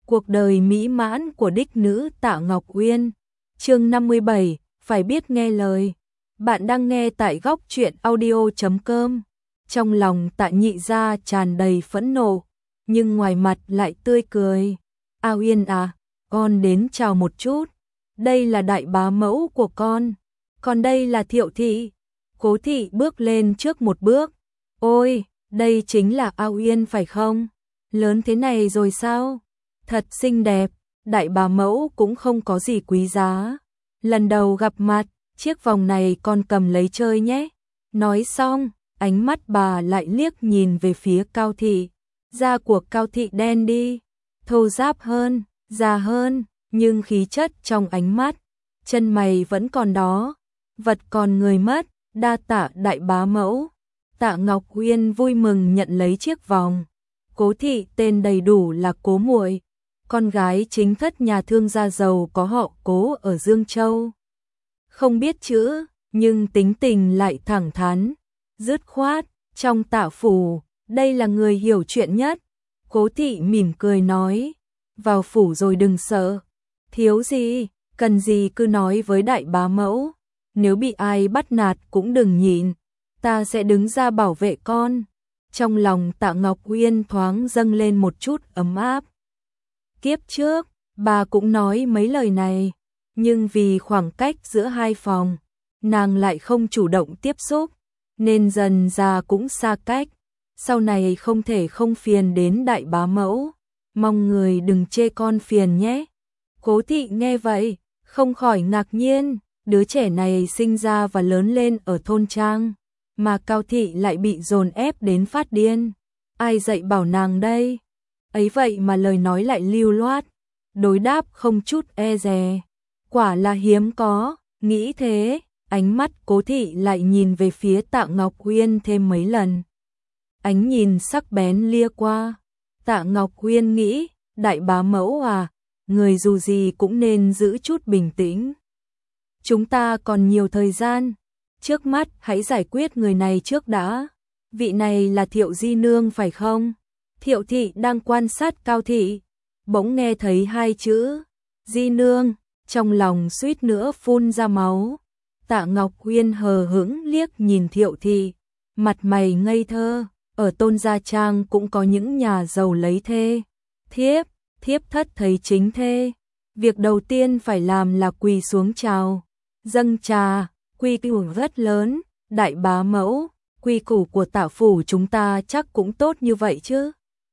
Cuộc đời mỹ mãn của đích nữ Tạ Ngọc Uyên. Chương 57, phải biết nghe lời. Bạn đang nghe tại góc truyện audio.com. Trong lòng Tạ Nhị gia tràn đầy phẫn nộ, nhưng ngoài mặt lại tươi cười. A Uyên à, con đến chào một chút. Đây là đại bá mẫu của con. Còn đây là Thiệu thị. Cố thị bước lên trước một bước. Ôi, đây chính là A Uyên phải không? Lớn thế này rồi sao? Thật xinh đẹp, đại bá mẫu cũng không có gì quý giá. Lần đầu gặp mặt, chiếc vòng này con cầm lấy chơi nhé. Nói xong, ánh mắt bà lại liếc nhìn về phía Cao thị. Da của Cao thị đen đi, thô ráp hơn, già hơn, nhưng khí chất trong ánh mắt, chân mày vẫn còn đó. Vật còn người mất, đa tạ đại bá mẫu. Tạ Ngọc Uyên vui mừng nhận lấy chiếc vòng. Cố thị tên đầy đủ là Cố Muội, con gái chính thất nhà thương gia giàu có họ Cố ở Dương Châu. Không biết chữ, nhưng tính tình lại thẳng thắn, dứt khoát. Trong Tạ phủ, đây là người hiểu chuyện nhất. Cố thị mỉm cười nói, vào phủ rồi đừng sợ. Thiếu gì, cần gì cứ nói với đại bá mẫu. Nếu bị ai bắt nạt cũng đừng nhịn, ta sẽ đứng ra bảo vệ con. Trong lòng Tạ Ngọc Uyên thoáng dâng lên một chút ấm áp. Kiếp trước, bà cũng nói mấy lời này, nhưng vì khoảng cách giữa hai phòng, nàng lại không chủ động tiếp xúc, nên dần ra cũng xa cách. Sau này không thể không phiền đến đại bá mẫu, mong người đừng chê con phiền nhé. Cố thị nghe vậy, không khỏi ngạc nhiên, đứa trẻ này sinh ra và lớn lên ở thôn trang, mà Cao thị lại bị dồn ép đến phát điên. Ai dạy bảo nàng đây? Ấy vậy mà lời nói lại lưu loát, đối đáp không chút e dè. Quả là hiếm có, nghĩ thế, ánh mắt Cố thị lại nhìn về phía Tạ Ngọc Uyên thêm mấy lần. Ánh nhìn sắc bén lia qua. Tạ Ngọc Uyên nghĩ, đại bá mẫu à, người dù gì cũng nên giữ chút bình tĩnh. Chúng ta còn nhiều thời gian, trước mắt hãy giải quyết người này trước đã. Vị này là Thiệu di nương phải không? Thiệu thị đang quan sát Cao thị, bỗng nghe thấy hai chữ di nương, trong lòng suýt nữa phun ra máu. Tạ Ngọc Uyên hờ hững liếc nhìn Thiệu thị, mặt mày ngây thơ. Ở Tôn gia trang cũng có những nhà giàu lấy thê. Thiếp thất thấy chính thê, việc đầu tiên phải làm là quỳ xuống chào, dâng trà. Quy củ rất lớn, đại bá mẫu, quy củ của Tạ phủ chúng ta chắc cũng tốt như vậy chứ.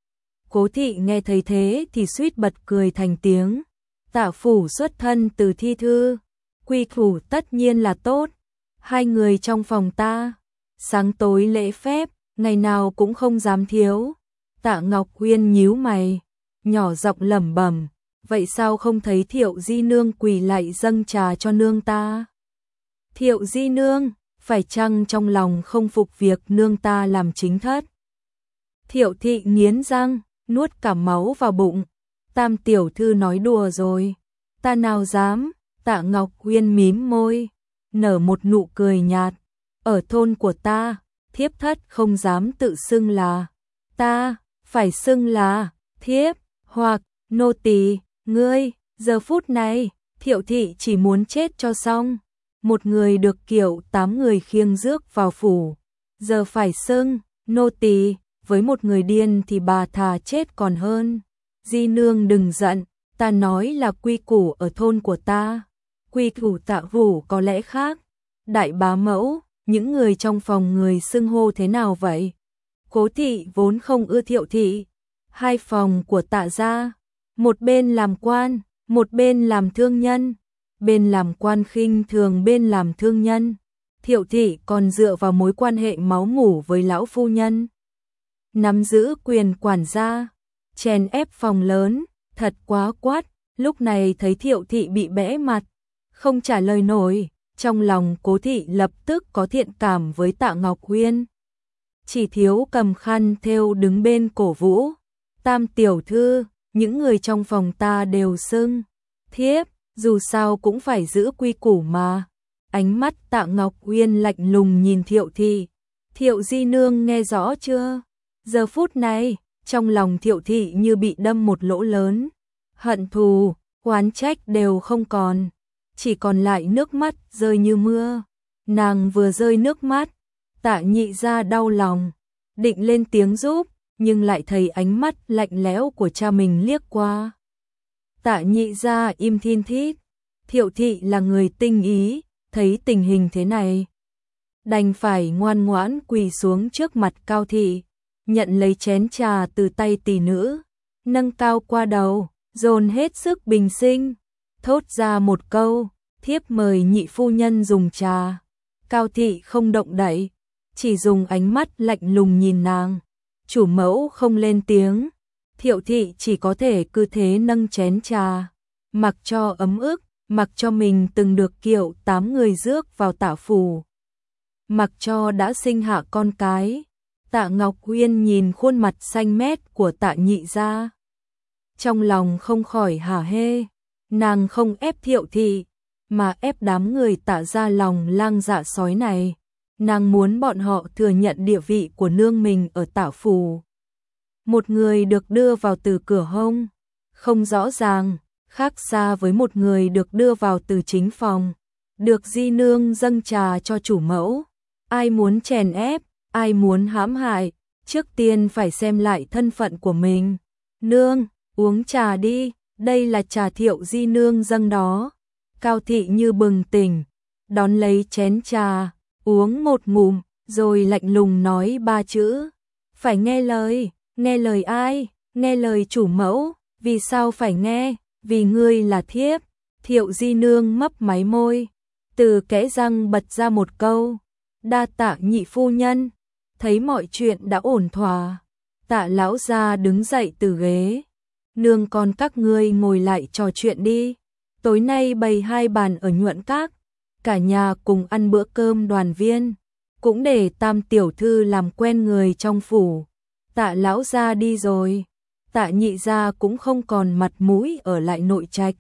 Cố thị nghe thấy thế thì suýt bật cười thành tiếng. Tạ phủ xuất thân từ thi thư, quy củ tất nhiên là tốt. Hai người trong phòng ta, sáng tối lễ phép, ngày nào cũng không dám thiếu. Tạ Ngọc Uyên nhíu mày, nhỏ giọng lẩm bẩm, vậy sao không thấy Thiệu di nương quỳ lại dâng trà cho nương ta? Thiệu di nương, phải chăng trong lòng không phục việc nương ta làm chính thất? Thiệu thị nghiến răng, nuốt cả máu vào bụng. Tam tiểu thư nói đùa rồi, ta nào dám. Tạ Ngọc Uyên mím môi, nở một nụ cười nhạt. Ở thôn của ta, thiếp thất không dám tự xưng là ta, phải xưng là thiếp hoặc nô tỳ. Ngươi, giờ phút này, Thiệu thị chỉ muốn chết cho xong. Một người được kiểu 8 người khiêng rước vào phủ, giờ phải xưng nô tỳ, với một người điên thì bà thà chết còn hơn. Di nương đừng giận, ta nói là quy củ ở thôn của ta, quy củ Tạ phủ có lẽ khác. Đại bá mẫu, những người trong phòng người xưng hô thế nào vậy? Cố thị vốn không ưa Thiệu thị. Hai phòng của Tạ gia, một bên làm quan, một bên làm thương nhân. Bên làm quan khinh thường bên làm thương nhân. Thiệu thị còn dựa vào mối quan hệ máu mủ với lão phu nhân, nắm giữ quyền quản gia, chèn ép phòng lớn, thật quá quát. Lúc này thấy Thiệu thị bị bẽ mặt, không trả lời nổi, trong lòng Cố thị lập tức có thiện cảm với Tạ Ngọc Uyên. Chỉ thiếu cầm khăn thêu đứng bên cổ vũ. Tam tiểu thư, những người trong phòng ta đều xưng thiếp, dù sao cũng phải giữ quy củ mà. Ánh mắt Tạ Ngọc Uyên lạnh lùng nhìn Thiệu thị. Thiệu di nương nghe rõ chưa? Giờ phút này, trong lòng Thiệu thị như bị đâm một lỗ lớn. hận thù, oán trách đều không còn, chỉ còn lại nước mắt rơi như mưa. Nàng vừa rơi nước mắt, Tạ Nhị Gia đau lòng, định lên tiếng giúp, nhưng lại thấy ánh mắt lạnh lẽo của cha mình liếc qua. Tạ Nhị Gia im thin thít, Thiệu thị là người tinh ý, thấy tình hình thế này, đành phải ngoan ngoãn quỳ xuống trước mặt Cao thị, nhận lấy chén trà từ tay tỷ nữ, nâng cao qua đầu, dồn hết sức bình sinh, thốt ra một câu, thiếp mời nhị phu nhân dùng trà. Cao thị không động đậy, chỉ dùng ánh mắt lạnh lùng nhìn nàng. Chủ mẫu không lên tiếng, Thiệu thị chỉ có thể cứ thế nâng chén trà, mặc cho ấm ức, mặc cho mình từng được Kiệu 8 người rước vào Tạ phủ, mặc cho đã sinh hạ con cái. Tạ Ngọc Uyên nhìn khuôn mặt xanh mét của Tạ Nhị Gia, trong lòng không khỏi hả hê. Nàng không ép Thiệu thị, mà ép đám người Tạ gia lòng lang dạ sói này. Nàng muốn bọn họ thừa nhận địa vị của nương mình ở Tạ phủ. Một người được đưa vào từ cửa hông, không rõ ràng, khác xa với một người được đưa vào từ chính phòng, được di nương dâng trà cho chủ mẫu. Ai muốn chèn ép, ai muốn hãm hại, trước tiên phải xem lại thân phận của mình. Nương, uống trà đi, đây là trà Thiệu di nương dâng đó. Cao thị như bừng tỉnh, đón lấy chén trà, uống một ngụm, rồi lạnh lùng nói 3 chữ. Phải nghe lời ai? Nghe lời chủ mẫu. Vì sao phải nghe? Vì ngươi là thiếp. Thiệu di nương mấp máy môi, từ kẽ răng bật ra một câu, đa tạ nhị phu nhân. Thấy mọi chuyện đã ổn thỏa, Tạ lão gia đứng dậy từ ghế. Nương con các ngươi ngồi lại trò chuyện đi. Tối nay bày 2 bàn ở Nhuận Các, cả nhà cùng ăn bữa cơm đoàn viên, cũng để Tam tiểu thư làm quen người trong phủ. Tạ lão gia đi rồi, Tạ Nhị Gia cũng không còn mặt mũi ở lại nội trạch.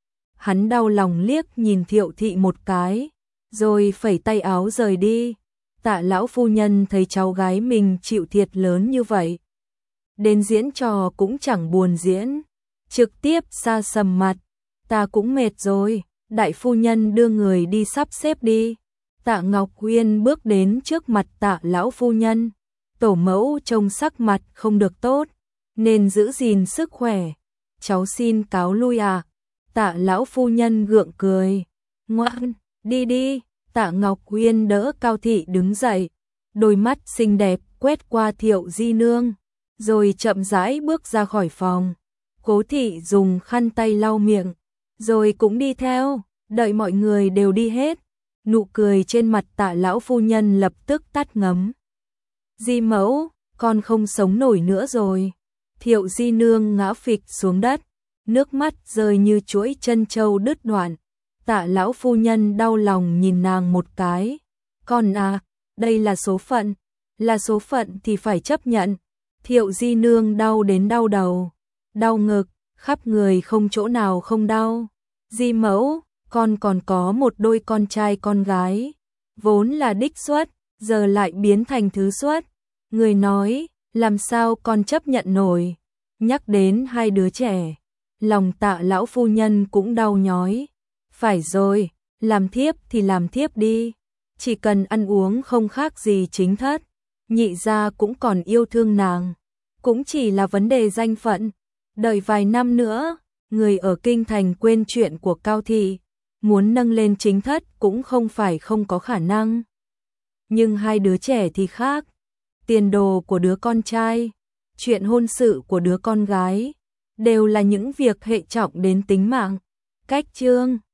Hắn đau lòng liếc nhìn Thiệu thị một cái, rồi phẩy tay áo rời đi. Tạ lão phu nhân thấy cháu gái mình chịu thiệt lớn như vậy, đến diễn trò cũng chẳng buồn diễn, trực tiếp sa sầm mặt. Ta cũng mệt rồi, đại phu nhân đưa người đi sắp xếp đi. Tạ Ngọc Uyên bước đến trước mặt Tạ lão phu nhân. Tổ mẫu trông sắc mặt không được tốt, nên giữ gìn sức khỏe. Cháu xin cáo lui ạ. Tạ lão phu nhân gượng cười. Ngoan, đi đi. Tạ Ngọc Uyên đỡ Cao thị đứng dậy, đôi mắt xinh đẹp quét qua Thiệu di nương, rồi chậm rãi bước ra khỏi phòng. Cố thị dùng khăn tay lau miệng, rồi cũng đi theo. Đợi mọi người đều đi hết, nụ cười trên mặt Tạ lão phu nhân lập tức tắt ngấm. Di mẫu, con không sống nổi nữa rồi. Thiệu di nương ngã phịch xuống đất, nước mắt rơi như chuỗi chân châu đứt đoạn. Tạ lão phu nhân đau lòng nhìn nàng một cái. Con à, đây là số phận, là số phận thì phải chấp nhận. Thiệu di nương đau đến đau đầu, đau ngực, khắp người không chỗ nào không đau. Di mẫu, con còn có một đôi con trai con gái, vốn là đích xuất, giờ lại biến thành thứ xuất. Người nói, làm sao con chấp nhận nổi. Nhắc đến 2 đứa trẻ, lòng Tạ lão phu nhân cũng đau nhói. Phải rồi, làm thiếp thì làm thiếp đi, chỉ cần ăn uống không khác gì chính thất. Nhị gia cũng còn yêu thương nàng, cũng chỉ là vấn đề danh phận. Đợi vài năm nữa, người ở kinh thành quên chuyện của Cao thị, muốn nâng lên chính thất cũng không phải không có khả năng. Nhưng 2 đứa trẻ thì khác, tiền đồ của đứa con trai, chuyện hôn sự của đứa con gái, đều là những việc hệ trọng đến tính mạng. Cách chương